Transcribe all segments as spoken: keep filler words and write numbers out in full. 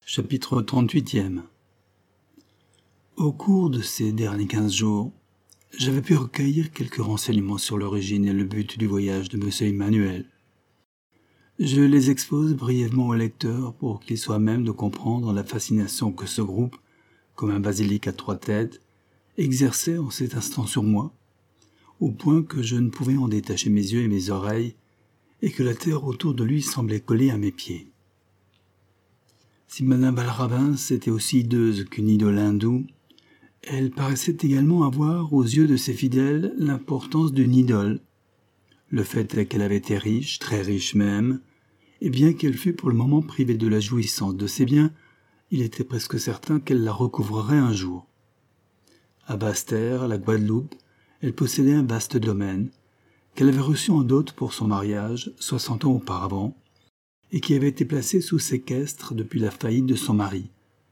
Chapitre trente-huit. Au cours de ces derniers quinze jours, j'avais pu recueillir quelques renseignements sur l'origine et le but du voyage de M. Emmanuel. Je les expose brièvement au lecteur pour qu'il soit à même de comprendre la fascination que ce groupe, comme un basilic à trois têtes, exerçait en cet instant sur moi, au point que je ne pouvais en détacher mes yeux et mes oreilles, et que la terre autour de lui semblait coller à mes pieds. Si Madame Balravins était aussi hideuse qu'une idole hindoue, elle paraissait également avoir, aux yeux de ses fidèles, l'importance d'une idole. Le fait est qu'elle avait été riche, très riche même, et bien qu'elle fût pour le moment privée de la jouissance de ses biens, il était presque certain qu'elle la recouvrerait un jour. À Basse-Terre, la Guadeloupe, elle possédait un vaste domaine, qu'elle avait reçu en dot pour son mariage, soixante ans auparavant, et qui avait été placé sous séquestre depuis la faillite de son mari.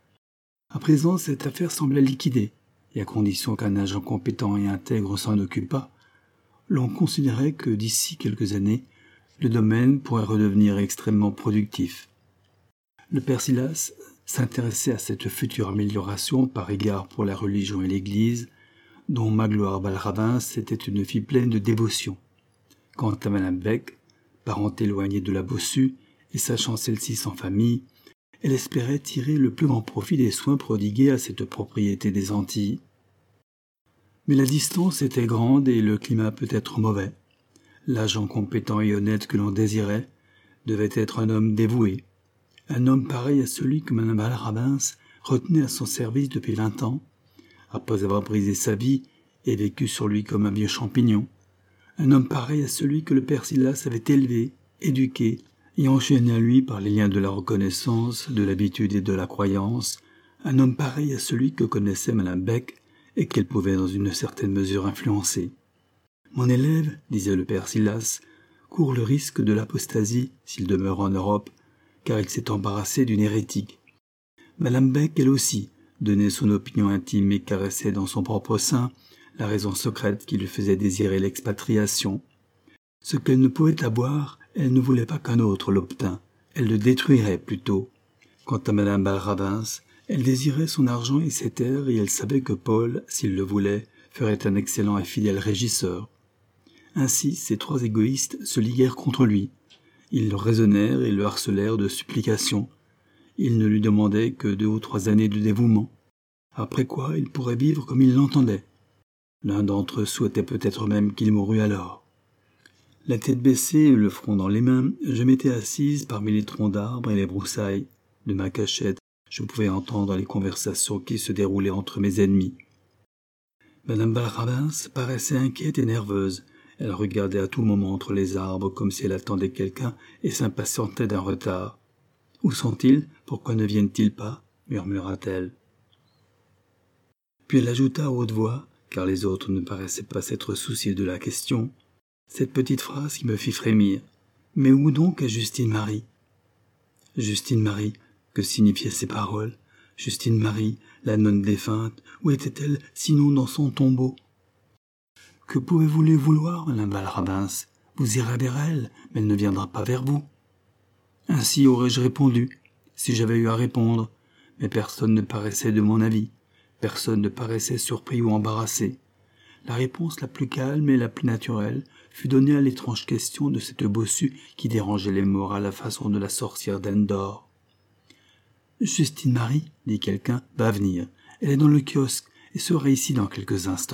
À présent, cette affaire semblait liquidée, et à condition qu'un agent compétent et intègre s'en occupât, l'on considérait que d'ici quelques années, le domaine pourrait redevenir extrêmement productif. Le père Silas s'intéressait à cette future amélioration par égard pour la religion et l'Église, dont Magloire Balravins était une fille pleine de dévotion. Quant à Madame Beck, parente éloignée de la Bossue, et sachant celle-ci sans famille, elle espérait tirer le plus grand profit des soins prodigués à cette propriété des Antilles. Mais la distance était grande et le climat peut-être mauvais. L'agent compétent et honnête que l'on désirait devait être un homme dévoué, un homme pareil à celui que Madame Balravins retenait à son service depuis vingt ans, après avoir brisé sa vie et vécu sur lui comme un vieux champignon, un homme pareil à celui que le père Silas avait élevé, éduqué, et enchaîné à lui par les liens de la reconnaissance, de l'habitude et de la croyance, un homme pareil à celui que connaissait Madame Beck et qu'elle pouvait dans une certaine mesure influencer. Mon élève, disait le père Silas, court le risque de l'apostasie s'il demeure en Europe, car il s'est embarrassé d'une hérétique. Madame Beck, elle aussi, donnait son opinion intime et caressait dans son propre sein la raison secrète qui lui faisait désirer l'expatriation. Ce qu'elle ne pouvait avoir, elle ne voulait pas qu'un autre l'obtînt, elle le détruirait plutôt. Quant à Madame Balravins, elle désirait son argent et ses terres, et elle savait que Paul, s'il le voulait, ferait un excellent et fidèle régisseur. Ainsi, ces trois égoïstes se liguèrent contre lui. Ils le raisonnèrent et le harcelèrent de supplications. Ils ne lui demandaient que deux ou trois années de dévouement, après quoi il pourrait vivre comme il l'entendait. L'un d'entre eux souhaitait peut-être même qu'il mourût alors. La tête baissée, le front dans les mains, je m'étais assise parmi les troncs d'arbres et les broussailles. De ma cachette, je pouvais entendre les conversations qui se déroulaient entre mes ennemis. Madame Balravins paraissait inquiète et nerveuse. Elle regardait à tout moment entre les arbres comme si elle attendait quelqu'un et s'impatientait d'un retard. « Où sont-ils ? Pourquoi ne viennent-ils pas ?» murmura-t-elle. Puis elle ajouta à haute voix, car les autres ne paraissaient pas s'être souciés de la question, cette petite phrase qui me fit frémir. « Mais où donc est Justine Marie ?» Justine Marie, que signifiaient ces paroles? Justine Marie, la nonne défunte, où était-elle sinon dans son tombeau? Que pouvez-vous lui vouloir, Madame Balravins? Vous irez vers elle, mais elle ne viendra pas vers vous. Ainsi aurais-je répondu, si j'avais eu à répondre, mais personne ne paraissait de mon avis, personne ne paraissait surpris ou embarrassé. La réponse la plus calme et la plus naturelle fut donnée à l'étrange question de cette bossue qui dérangeait les morts à la façon de la sorcière d'Endor. « Justine Marie, dit quelqu'un, va venir. Elle est dans le kiosque et sera ici dans quelques instants. »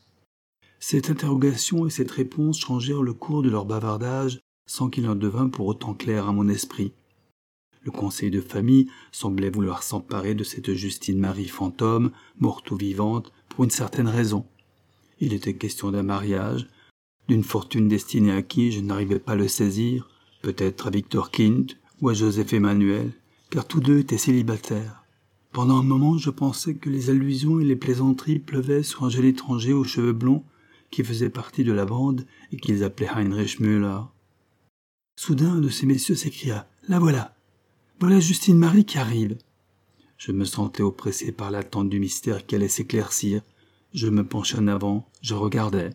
Cette interrogation et cette réponse changèrent le cours de leur bavardage sans qu'il en devint pour autant clair à mon esprit. Le conseil de famille semblait vouloir s'emparer de cette Justine Marie fantôme, morte ou vivante, pour une certaine raison. Il était question d'un mariage, d'une fortune destinée à qui je n'arrivais pas à le saisir, peut-être à Victor Kint ou à Joseph Emmanuel, car tous deux étaient célibataires. Pendant un moment, je pensais que les allusions et les plaisanteries pleuvaient sur un jeune étranger aux cheveux blonds qui faisait partie de la bande et qu'ils appelaient Heinrich Müller. Soudain, un de ces messieurs s'écria « La voilà! Voilà Justine Marie qui arrive !» Je me sentais oppressé par l'attente du mystère qui allait s'éclaircir. Je me penchai en avant, je regardais.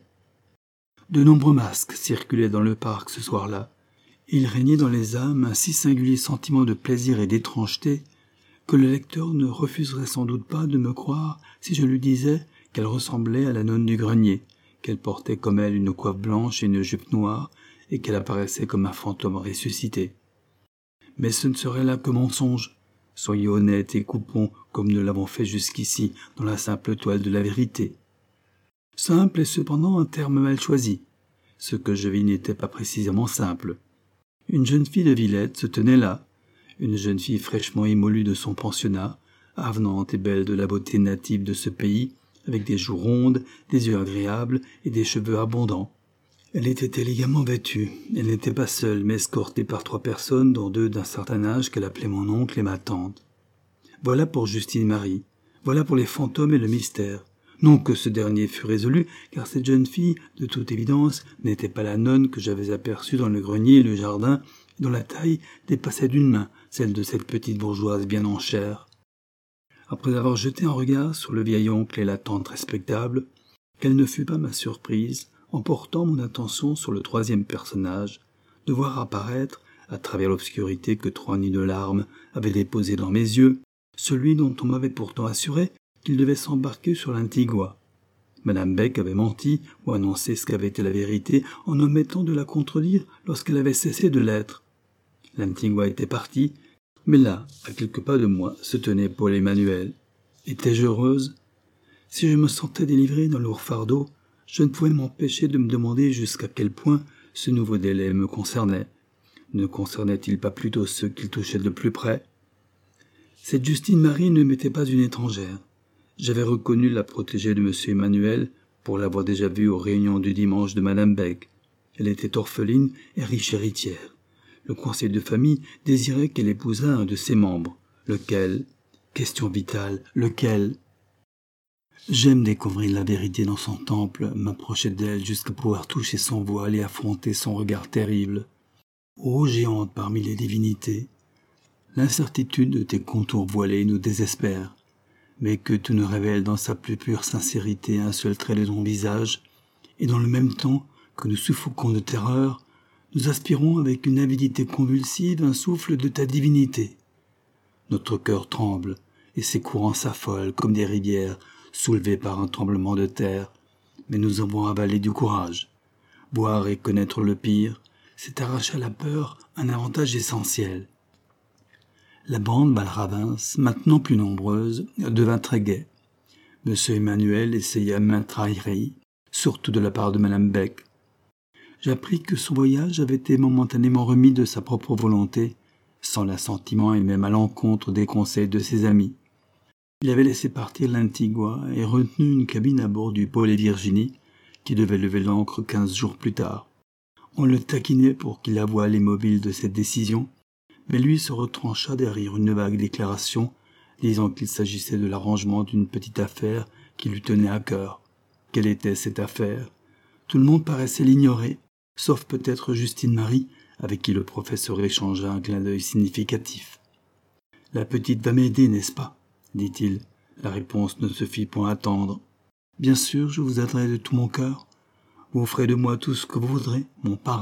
De nombreux masques circulaient dans le parc ce soir-là. Il régnait dans les âmes un si singulier sentiment de plaisir et d'étrangeté que le lecteur ne refuserait sans doute pas de me croire si je lui disais qu'elle ressemblait à la nonne du grenier, qu'elle portait comme elle une coiffe blanche et une jupe noire, et qu'elle apparaissait comme un fantôme ressuscité. Mais ce ne serait là que mensonge. Soyez honnêtes et coupons, comme nous l'avons fait jusqu'ici, dans la simple toile de la vérité. Simple est cependant un terme mal choisi. Ce que je vis n'était pas précisément simple. Une jeune fille de Villette se tenait là, une jeune fille fraîchement émolue de son pensionnat, avenante et belle de la beauté native de ce pays, avec des joues rondes, des yeux agréables et des cheveux abondants. Elle était élégamment vêtue. Elle n'était pas seule, mais escortée par trois personnes, dont deux d'un certain âge qu'elle appelait mon oncle et ma tante. Voilà pour Justine Marie. Voilà pour les fantômes et le mystère. Non que ce dernier fût résolu, car cette jeune fille, de toute évidence, n'était pas la nonne que j'avais aperçue dans le grenier et le jardin, dont la taille dépassait d'une main celle de cette petite bourgeoise bien en chair. Après avoir jeté un regard sur le vieil oncle et la tante respectable, quelle ne fut pas ma surprise, en portant mon attention sur le troisième personnage, de voir apparaître, à travers l'obscurité que trois nids de larmes avaient déposée dans mes yeux, celui dont on m'avait pourtant assuré qu'il devait s'embarquer sur l'Antigua. Madame Beck avait menti ou annoncé ce qu'avait été la vérité en omettant de la contredire lorsqu'elle avait cessé de l'être. L'Antigua était partie, mais là, à quelques pas de moi, se tenait Paul Emmanuel. Étais-je heureuse? Si je me sentais délivrée d'un lourd fardeau, je ne pouvais m'empêcher de me demander jusqu'à quel point ce nouveau délai me concernait. Ne concernait-il pas plutôt ceux qu'il touchait de plus près? Cette Justine Marie ne m'était pas une étrangère. J'avais reconnu la protégée de M. Emmanuel pour l'avoir déjà vue aux réunions du dimanche de Madame Beck. Elle était orpheline et riche héritière. Le conseil de famille désirait qu'elle épousât un de ses membres. Lequel? Question vitale. Lequel? J'aime découvrir la vérité dans son temple, m'approcher d'elle jusqu'à pouvoir toucher son voile et affronter son regard terrible. Ô géante parmi les divinités! L'incertitude de tes contours voilés nous désespère, mais que tu nous révèles dans sa plus pure sincérité un seul trait de ton visage, et dans le même temps que nous suffoquons de terreur, nous aspirons avec une avidité convulsive un souffle de ta divinité. Notre cœur tremble, et ses courants s'affolent comme des rivières soulevées par un tremblement de terre, mais nous avons avalé du courage. Voir et connaître le pire, c'est arracher à la peur un avantage essentiel. La bande Balravins, maintenant plus nombreuse, devint très gaie. Monsieur Emmanuel essaya maintes railleries, surtout de la part de Madame Beck. J'appris que son voyage avait été momentanément remis de sa propre volonté, sans l'assentiment et même à l'encontre des conseils de ses amis. Il avait laissé partir l'Antigua et retenu une cabine à bord du Paul et Virginie, qui devait lever l'ancre quinze jours plus tard. On le taquinait pour qu'il avouât l'immobile de cette décision, mais lui se retrancha derrière une vague déclaration, disant qu'il s'agissait de l'arrangement d'une petite affaire qui lui tenait à cœur. Quelle était cette affaire? Tout le monde paraissait l'ignorer, sauf peut-être Justine Marie, avec qui le professeur échangea un clin d'œil significatif. « La petite va m'aider, n'est-ce pas ?» dit-il. La réponse ne se fit point attendre. « Bien sûr, je vous aiderai de tout mon cœur. Vous ferez de moi tout ce que vous voudrez, mon parrain. »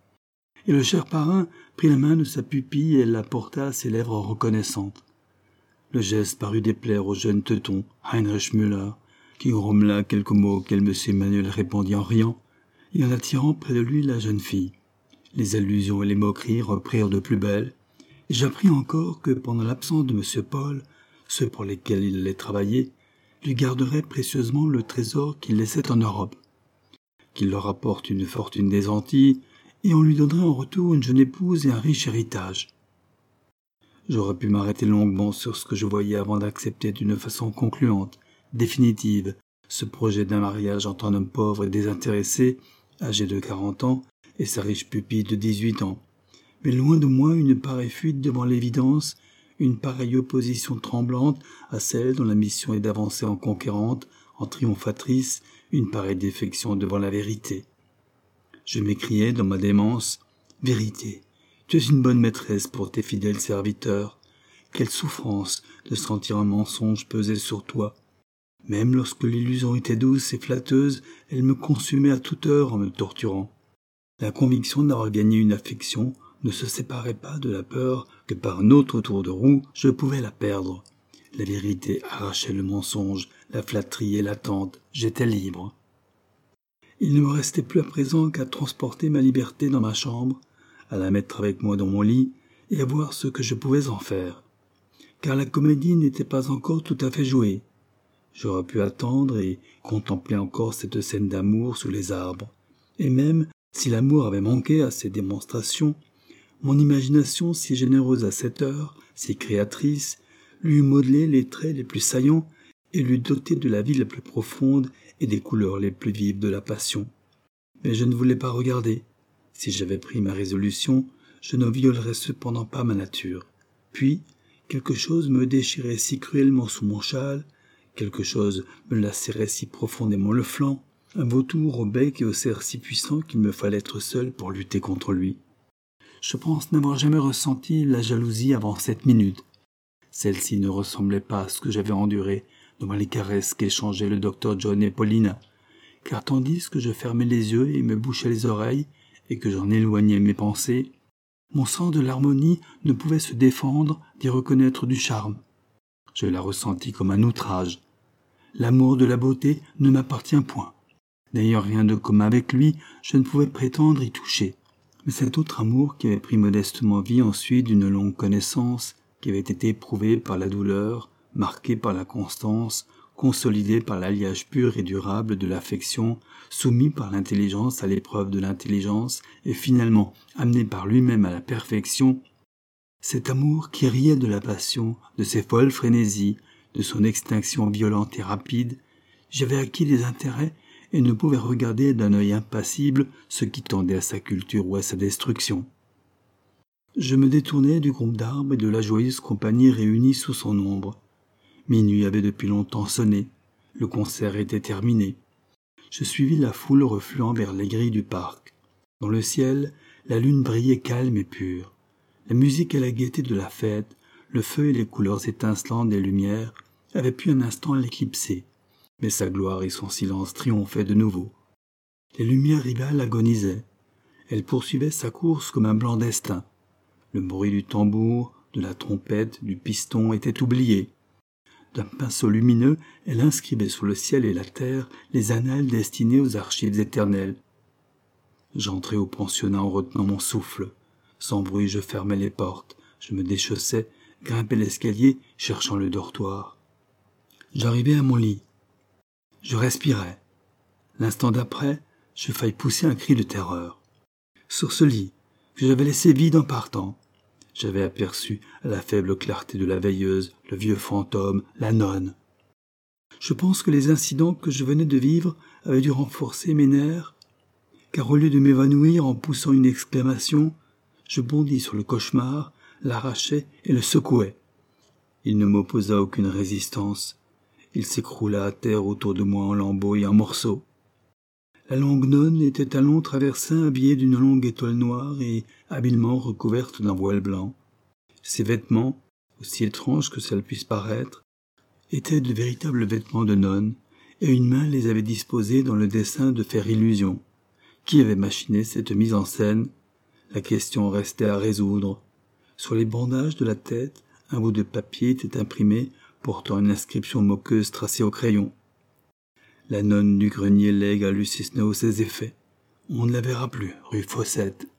Et le cher parrain prit la main de sa pupille et la porta à ses lèvres reconnaissantes. Le geste parut déplaire au jeune teuton, Heinrich Müller, qui grommela quelques mots auxquels M. Emmanuel répondit en riant, et en attirant près de lui la jeune fille. Les allusions et les moqueries reprirent de plus belle, et j'appris encore que, pendant l'absence de M. Paul, ceux pour lesquels il allait travailler lui garderaient précieusement le trésor qu'il laissait en Europe, qu'il leur apporte une fortune des Antilles, et on lui donnerait en retour une jeune épouse et un riche héritage. J'aurais pu m'arrêter longuement sur ce que je voyais avant d'accepter d'une façon concluante, définitive, ce projet d'un mariage entre un homme pauvre et désintéressé, âgé de quarante ans, et sa riche pupille de dix-huit ans. Mais loin de moi une pareille fuite devant l'évidence, une pareille opposition tremblante à celle dont la mission est d'avancer en conquérante, en triomphatrice, une pareille défection devant la vérité. Je m'écriai dans ma démence, « Vérité, tu es une bonne maîtresse pour tes fidèles serviteurs. Quelle souffrance de sentir un mensonge peser sur toi. Même lorsque l'illusion était douce et flatteuse, elle me consumait à toute heure en me torturant. La conviction d'avoir gagné une affection ne se séparait pas de la peur que par un autre tour de roue, je pouvais la perdre. La vérité arrachait le mensonge, la flatterie et l'attente, j'étais libre. Il ne me restait plus à présent qu'à transporter ma liberté dans ma chambre, à la mettre avec moi dans mon lit et à voir ce que je pouvais en faire. Car la comédie n'était pas encore tout à fait jouée. J'aurais pu attendre et contempler encore cette scène d'amour sous les arbres. Et même, si l'amour avait manqué à ces démonstrations, mon imagination, si généreuse à cette heure, si créatrice, lui eût modelé les traits les plus saillants et l'eût doté de la vie la plus profonde et des couleurs les plus vives de la passion. Mais je ne voulais pas regarder. Si j'avais pris ma résolution, je ne violerais cependant pas ma nature. Puis, quelque chose me déchirait si cruellement sous mon châle, quelque chose me lacérait si profondément le flanc, un vautour au bec et au cerf si puissant qu'il me fallait être seul pour lutter contre lui. Je pense n'avoir jamais ressenti la jalousie avant cette minute. Celle-ci ne ressemblait pas à ce que j'avais enduré devant les caresses qu'échangeaient le docteur John et Paulina, car tandis que je fermais les yeux et me bouchais les oreilles, et que j'en éloignais mes pensées, mon sens de l'harmonie ne pouvait se défendre d'y reconnaître du charme. Je la ressentis comme un outrage. L'amour de la beauté ne m'appartient point. N'ayant rien de commun avec lui, je ne pouvais prétendre y toucher. Mais cet autre amour qui avait pris modestement vie ensuite d'une longue connaissance, qui avait été éprouvé par la douleur, marqué par la constance, consolidé par l'alliage pur et durable de l'affection, soumis par l'intelligence à l'épreuve de l'intelligence et finalement amené par lui-même à la perfection, cet amour qui riait de la passion, de ses folles frénésies, de son extinction violente et rapide, j'avais acquis des intérêts et ne pouvais regarder d'un œil impassible ce qui tendait à sa culture ou à sa destruction. Je me détournai du groupe d'arbres et de la joyeuse compagnie réunie sous son ombre. Minuit avait depuis longtemps sonné, le concert était terminé. Je suivis la foule refluant vers les grilles du parc. Dans le ciel, la lune brillait calme et pure. La musique et la gaieté de la fête, le feu et les couleurs étincelantes des lumières avaient pu un instant l'éclipser, mais sa gloire et son silence triomphaient de nouveau. Les lumières rivales agonisaient. Elle poursuivait sa course comme un blanc destin. Le bruit du tambour, de la trompette, du piston était oublié. D'un pinceau lumineux, elle inscrivait sur le ciel et la terre les annales destinées aux archives éternelles. J'entrai au pensionnat en retenant mon souffle. Sans bruit, je fermai les portes. Je me déchaussai, grimpai l'escalier, cherchant le dortoir. J'arrivai à mon lit. Je respirais. L'instant d'après, je faillis pousser un cri de terreur. Sur ce lit, que j'avais laissé vide en partant, j'avais aperçu, à la faible clarté de la veilleuse, le vieux fantôme, la nonne. Je pense que les incidents que je venais de vivre avaient dû renforcer mes nerfs, car au lieu de m'évanouir en poussant une exclamation, je bondis sur le cauchemar, l'arrachai et le secouai. Il ne m'opposa aucune résistance. Il s'écroula à terre autour de moi en lambeaux et en morceaux. La longue nonne était un long traversin habillé d'une longue étoile noire et habilement recouverte d'un voile blanc. Ses vêtements, aussi étranges que cela puisse paraître, étaient de véritables vêtements de nonne, et une main les avait disposés dans le dessein de faire illusion. Qui avait machiné cette mise en scène? La question restait à résoudre. Sur les bandages de la tête, un bout de papier était imprimé portant une inscription moqueuse tracée au crayon. La nonne du grenier lègue à Lucis Snow ses effets. On ne la verra plus, rue Fossette.